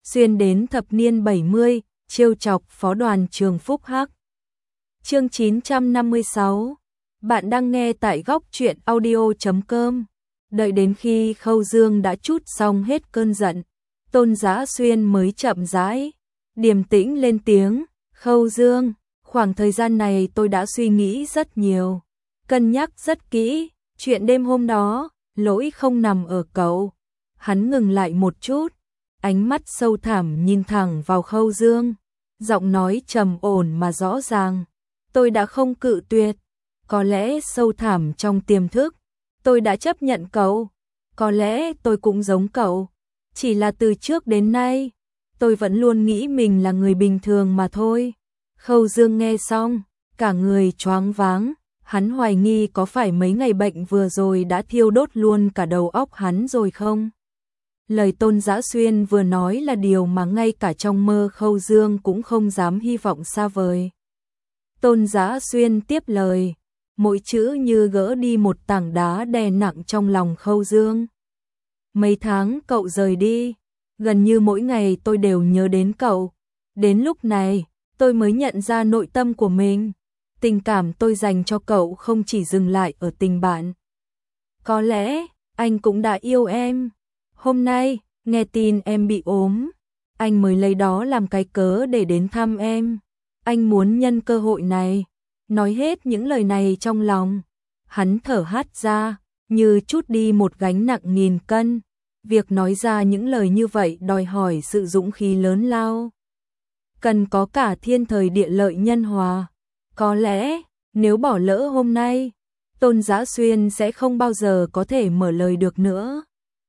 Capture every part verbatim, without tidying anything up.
xuyên đến thập niên bảy mươi, trêu chọc phó đoàn trường Phúc Hắc. Chương chín trăm năm mươi sáu. Bạn đang nghe tại góc truyện audio chấm com. Đợi đến khi Khâu Dương đã trút xong hết cơn giận, Tôn Giá Xuyên mới chậm rãi, điềm tĩnh lên tiếng, "Khâu Dương, khoảng thời gian này tôi đã suy nghĩ rất nhiều, cân nhắc rất kỹ, chuyện đêm hôm đó, lỗi không nằm ở cậu." Hắn ngừng lại một chút, ánh mắt sâu thẳm nhìn thẳng vào Khâu Dương, giọng nói trầm ổn mà rõ ràng, "Tôi đã không cự tuyệt, có lẽ sâu thẳm trong tiềm thức, tôi đã chấp nhận cậu, có lẽ tôi cũng giống cậu, chỉ là từ trước đến nay, tôi vẫn luôn nghĩ mình là người bình thường mà thôi." Khâu Dương nghe xong, cả người choáng váng, hắn hoài nghi có phải mấy ngày bệnh vừa rồi đã thiêu đốt luôn cả đầu óc hắn rồi không? Lời Tôn Giá Xuyên vừa nói là điều mà ngay cả trong mơ Khâu Dương cũng không dám hy vọng xa vời. Tôn Giá Xuyên tiếp lời, mỗi chữ như gỡ đi một tảng đá đè nặng trong lòng Khâu Dương. "Mấy tháng cậu rời đi, gần như mỗi ngày tôi đều nhớ đến cậu. Đến lúc này, tôi mới nhận ra nội tâm của mình. Tình cảm tôi dành cho cậu không chỉ dừng lại ở tình bạn. Có lẽ, anh cũng đã yêu em. Hôm nay, nghe tin em bị ốm, anh mới lấy đó làm cái cớ để đến thăm em. Anh muốn nhân cơ hội này, nói hết những lời này trong lòng." Hắn thở hắt ra, như trút đi một gánh nặng nghìn cân. Việc nói ra những lời như vậy đòi hỏi sự dũng khí lớn lao. Cần có cả thiên thời địa lợi nhân hòa. Có lẽ, nếu bỏ lỡ hôm nay, Tôn Giá Xuyên sẽ không bao giờ có thể mở lời được nữa.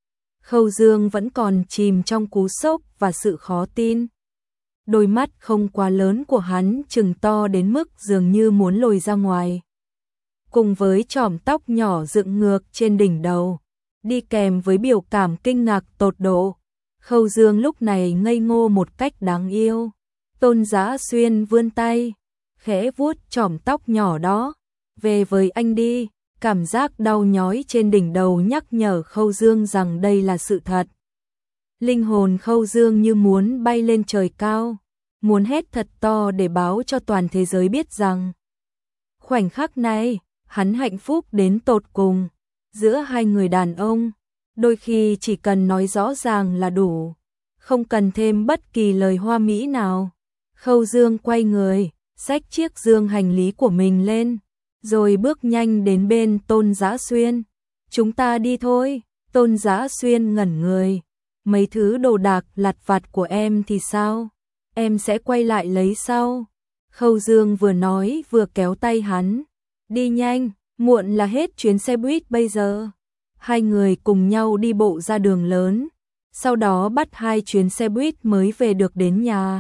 Khâu Dương vẫn còn chìm trong cú sốc và sự khó tin. Đôi mắt không quá lớn của hắn trừng to đến mức dường như muốn lồi ra ngoài. Cùng với chòm tóc nhỏ dựng ngược trên đỉnh đầu, đi kèm với biểu cảm kinh ngạc tột độ, Khâu Dương lúc này ngây ngô một cách đáng yêu. Tôn Giá Xuyên vươn tay, khẽ vuốt chòm tóc nhỏ đó, "Về với anh đi." Cảm giác đau nhói trên đỉnh đầu nhắc nhở Khâu Dương rằng đây là sự thật. Linh hồn Khâu Dương như muốn bay lên trời cao, muốn hét thật to để báo cho toàn thế giới biết rằng khoảnh khắc này, hắn hạnh phúc đến tột cùng. Giữa hai người đàn ông, đôi khi chỉ cần nói rõ ràng là đủ, không cần thêm bất kỳ lời hoa mỹ nào. Khâu Dương quay người, xách chiếc dương hành lý của mình lên, rồi bước nhanh đến bên Tôn Giá Xuyên. "Chúng ta đi thôi." Tôn Giá Xuyên ngẩn người, "Mấy thứ đồ đạc lặt vặt của em thì sao? Em sẽ quay lại lấy sau." Khâu Dương vừa nói vừa kéo tay hắn, "Đi nhanh, muộn là hết chuyến xe buýt bây giờ." Hai người cùng nhau đi bộ ra đường lớn, sau đó bắt hai chuyến xe buýt mới về được đến nhà.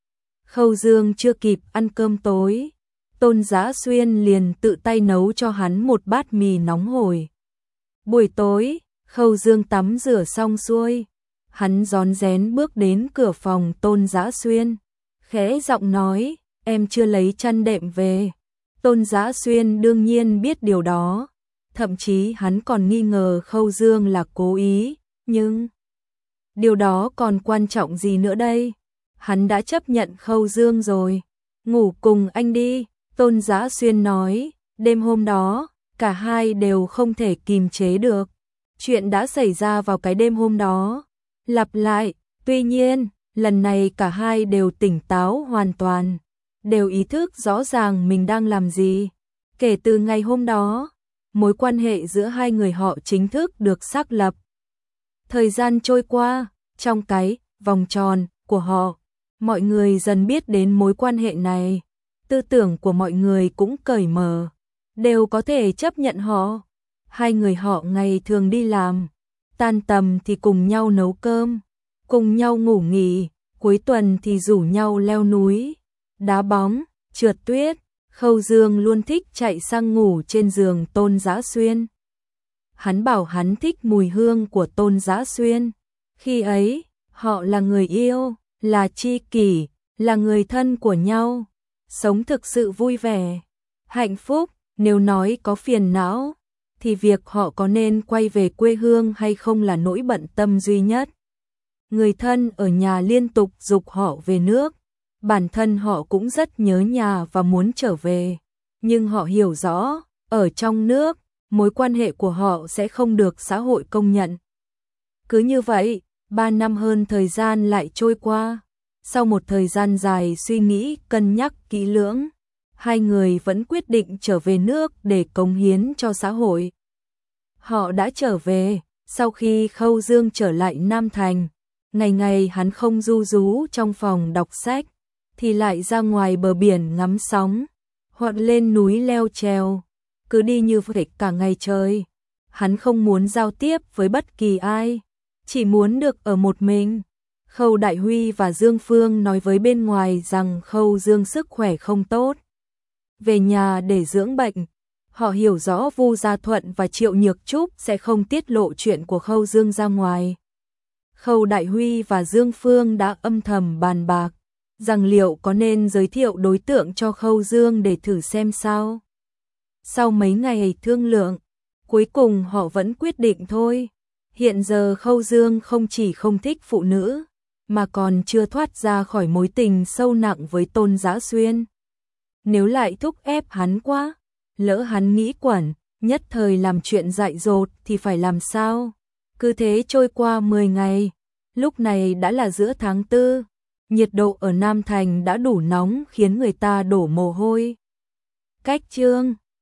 Khâu Dương chưa kịp ăn cơm tối, Tôn Giá Xuyên liền tự tay nấu cho hắn một bát mì nóng hổi. Buổi tối, Khâu Dương tắm rửa xong xuôi, hắn rón rén bước đến cửa phòng Tôn Giá Xuyên, khẽ giọng nói, "Em chưa lấy chăn đệm về." Tôn Giá Xuyên đương nhiên biết điều đó, thậm chí hắn còn nghi ngờ Khâu Dương là cố ý, nhưng điều đó còn quan trọng gì nữa đây? Hắn đã chấp nhận Khâu Dương rồi. "Ngủ cùng anh đi." Tôn Giá Xuyên nói. Đêm hôm đó, cả hai đều không thể kìm chế được. Chuyện đã xảy ra vào cái đêm hôm đó. Lặp lại, tuy nhiên, lần này cả hai đều tỉnh táo hoàn toàn, đều ý thức rõ ràng mình đang làm gì. Kể từ ngày hôm đó, mối quan hệ giữa hai người họ chính thức được xác lập. Thời gian trôi qua, trong cái vòng tròn của họ, mọi người dần biết đến mối quan hệ này. Tư tưởng của mọi người cũng cởi mở, đều có thể chấp nhận họ. Hai người họ ngày thường đi làm, tan tầm thì cùng nhau nấu cơm, cùng nhau ngủ nghỉ, cuối tuần thì rủ nhau leo núi, đá bóng, trượt tuyết. Khâu Dương luôn thích chạy sang ngủ trên giường Tôn Giá Xuyên. Hắn bảo hắn thích mùi hương của Tôn Giá Xuyên. Khi ấy, họ là người yêu, là tri kỷ, là người thân của nhau, sống thực sự vui vẻ, hạnh phúc. Nếu nói có phiền não, thì việc họ có nên quay về quê hương hay không là nỗi bận tâm duy nhất. Người thân ở nhà liên tục giục họ về nước. Bản thân họ cũng rất nhớ nhà và muốn trở về. Nhưng họ hiểu rõ, ở trong nước, mối quan hệ của họ sẽ không được xã hội công nhận. Cứ như vậy, ba năm hơn thời gian lại trôi qua. Sau một thời gian dài suy nghĩ, cân nhắc kỹ lưỡng, hai người vẫn quyết định trở về nước để cống hiến cho xã hội. Họ đã trở về, sau khi Khâu Dương trở lại Nam Thành, ngày ngày hắn không ru rú trong phòng đọc sách, thì lại ra ngoài bờ biển ngắm sóng, hoặc lên núi leo trèo, cứ đi như vậy cả ngày trời. Hắn không muốn giao tiếp với bất kỳ ai, chỉ muốn được ở một mình. Khâu Đại Huy và Dương Phương nói với bên ngoài rằng Khâu Dương sức khỏe không tốt, về nhà để dưỡng bệnh. Họ hiểu rõ Vu Gia Thuận và Triệu Nhược Trúc sẽ không tiết lộ chuyện của Khâu Dương ra ngoài. Khâu Đại Huy và Dương Phương đã âm thầm bàn bạc rằng liệu có nên giới thiệu đối tượng cho Khâu Dương để thử xem sao. Sau mấy ngày thương lượng, cuối cùng họ vẫn quyết định thôi. Hiện giờ Khâu Dương không chỉ không thích phụ nữ, mà còn chưa thoát ra khỏi mối tình sâu nặng với Tôn Giá Xuyên. Nếu lại thúc ép hắn quá, lỡ hắn nghĩ quẩn, nhất thời làm chuyện dại dột thì phải làm sao? Cứ thế trôi qua mười ngày, lúc này đã là giữa tháng tư, nhiệt độ ở Nam Thành đã đủ nóng khiến người ta đổ mồ hôi. Cách chương